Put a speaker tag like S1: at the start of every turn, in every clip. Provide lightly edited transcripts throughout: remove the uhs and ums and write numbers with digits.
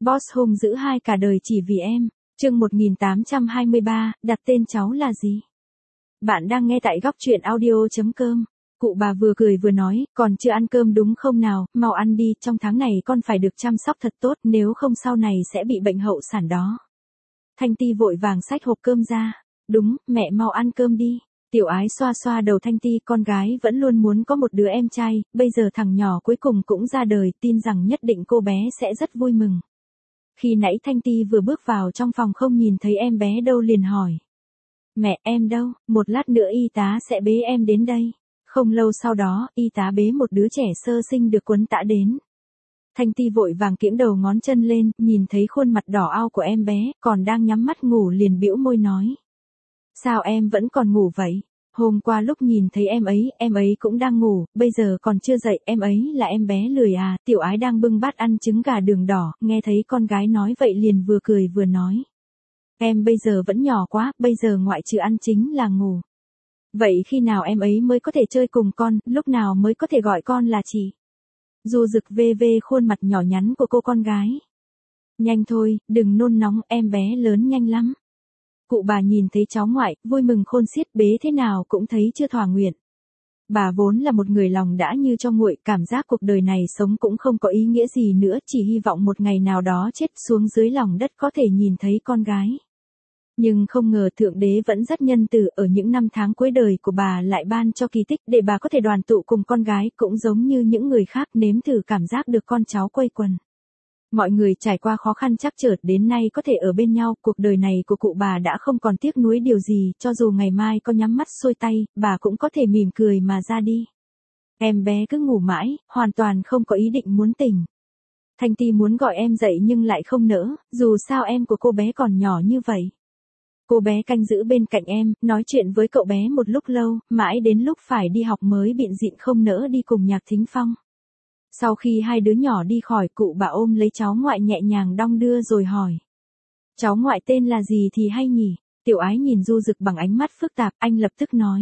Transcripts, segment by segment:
S1: Boss hung dữ hai cả đời chỉ vì em. Chương 1823, đặt tên cháu là gì? Bạn đang nghe tại góc truyện audio.com. Cụ bà vừa cười vừa nói, còn chưa ăn cơm đúng không nào, mau ăn đi, trong tháng này con phải được chăm sóc thật tốt, nếu không sau này sẽ bị bệnh hậu sản đó. Thanh Ti vội vàng xách hộp cơm ra. Đúng, mẹ mau ăn cơm đi. Tiểu Ái xoa xoa đầu Thanh Ti, con gái vẫn luôn muốn có một đứa em trai, bây giờ thằng nhỏ cuối cùng cũng ra đời, tin rằng nhất định cô bé sẽ rất vui mừng. Khi nãy Thanh Ti vừa bước vào trong phòng không nhìn thấy em bé đâu liền hỏi. Mẹ em đâu, một lát nữa y tá sẽ bế em đến đây. Không lâu sau đó, y tá bế một đứa trẻ sơ sinh được quấn tã đến. Thanh Ti vội vàng kiễng đầu ngón chân lên, nhìn thấy khuôn mặt đỏ ao của em bé, còn đang nhắm mắt ngủ liền bĩu môi nói. Sao em vẫn còn ngủ vậy? Hôm qua lúc nhìn thấy em ấy cũng đang ngủ, bây giờ còn chưa dậy, em ấy là em bé lười à? Tiểu Ái đang bưng bát ăn trứng gà đường đỏ, nghe thấy con gái nói vậy liền vừa cười vừa nói. Em bây giờ vẫn nhỏ quá, bây giờ ngoại trừ ăn chính là ngủ. Vậy khi nào em ấy mới có thể chơi cùng con, lúc nào mới có thể gọi con là chị? Du Dực vê vê khuôn mặt nhỏ nhắn của cô con gái. Nhanh thôi, đừng nôn nóng, em bé lớn nhanh lắm. Cụ bà nhìn thấy cháu ngoại, vui mừng khôn xiết, bế thế nào cũng thấy chưa thỏa nguyện. Bà vốn là một người lòng đã như cho nguội, cảm giác cuộc đời này sống cũng không có ý nghĩa gì nữa, chỉ hy vọng một ngày nào đó chết xuống dưới lòng đất có thể nhìn thấy con gái. Nhưng không ngờ Thượng Đế vẫn rất nhân từ, ở những năm tháng cuối đời của bà lại ban cho kỳ tích để bà có thể đoàn tụ cùng con gái, cũng giống như những người khác nếm thử cảm giác được con cháu quây quần. Mọi người trải qua khó khăn trắc trở đến nay có thể ở bên nhau, cuộc đời này của cụ bà đã không còn tiếc nuối điều gì, cho dù ngày mai có nhắm mắt xuôi tay, bà cũng có thể mỉm cười mà ra đi. Em bé cứ ngủ mãi, hoàn toàn không có ý định muốn tỉnh. Thanh Ti muốn gọi em dậy nhưng lại không nỡ, dù sao em của cô bé còn nhỏ như vậy. Cô bé canh giữ bên cạnh em, nói chuyện với cậu bé một lúc lâu, mãi đến lúc phải đi học mới bịn dịn không nỡ đi cùng Nhạc Thính Phong. Sau khi hai đứa nhỏ đi khỏi, cụ bà ôm lấy cháu ngoại nhẹ nhàng đong đưa rồi hỏi. Cháu ngoại tên là gì thì hay nhỉ? Tiểu Ái nhìn Du Dực bằng ánh mắt phức tạp, anh lập tức nói.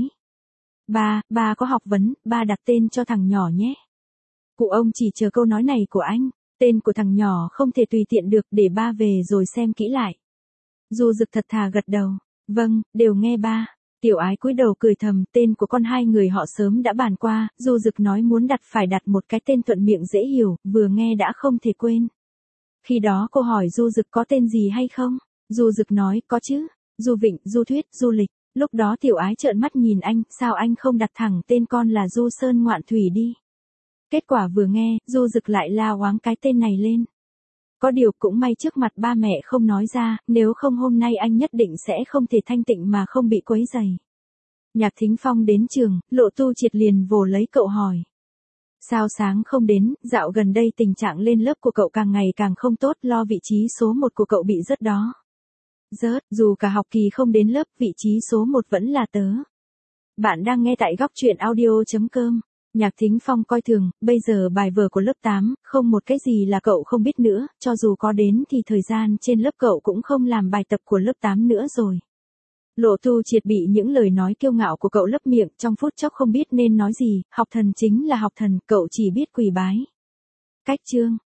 S1: Ba có học vấn, ba đặt tên cho thằng nhỏ nhé. Cụ ông chỉ chờ câu nói này của anh, tên của thằng nhỏ không thể tùy tiện được, để ba về rồi xem kỹ lại. Du Dực thật thà gật đầu, vâng, đều nghe ba. Tiểu Ái cúi đầu cười thầm, tên của con hai người họ sớm đã bàn qua, Du Dực nói muốn đặt phải đặt một cái tên thuận miệng dễ hiểu, vừa nghe đã không thể quên. Khi đó cô hỏi Du Dực có tên gì hay không? Du Dực nói có chứ, Du Vịnh, Du Thuyết, Du Lịch. Lúc đó Tiểu Ái trợn mắt nhìn anh, sao anh không đặt thẳng tên con là Du Sơn Ngoạn Thủy đi? Kết quả vừa nghe, Du Dực lại la oáng cái tên này lên. Có điều cũng may trước mặt ba mẹ không nói ra, nếu không hôm nay anh nhất định sẽ không thể thanh tịnh mà không bị quấy rầy. Nhạc Thính Phong đến trường, Lộ Tu Triệt liền vồ lấy cậu hỏi. Sao sáng không đến, dạo gần đây tình trạng lên lớp của cậu càng ngày càng không tốt, lo vị trí số 1 của cậu bị rớt đó. Rớt, dù cả học kỳ không đến lớp, vị trí số 1 vẫn là tớ. Bạn đang nghe tại góc truyện audio.com. Nhạc Thính Phong coi thường, bây giờ bài vở của lớp 8, không một cái gì là cậu không biết nữa, cho dù có đến thì thời gian trên lớp cậu cũng không làm bài tập của lớp 8 nữa rồi. Lộ Tu Triệt bị những lời nói kiêu ngạo của cậu lấp miệng, trong phút chốc không biết nên nói gì, học thần chính là học thần, cậu chỉ biết quỳ bái. Cách chương,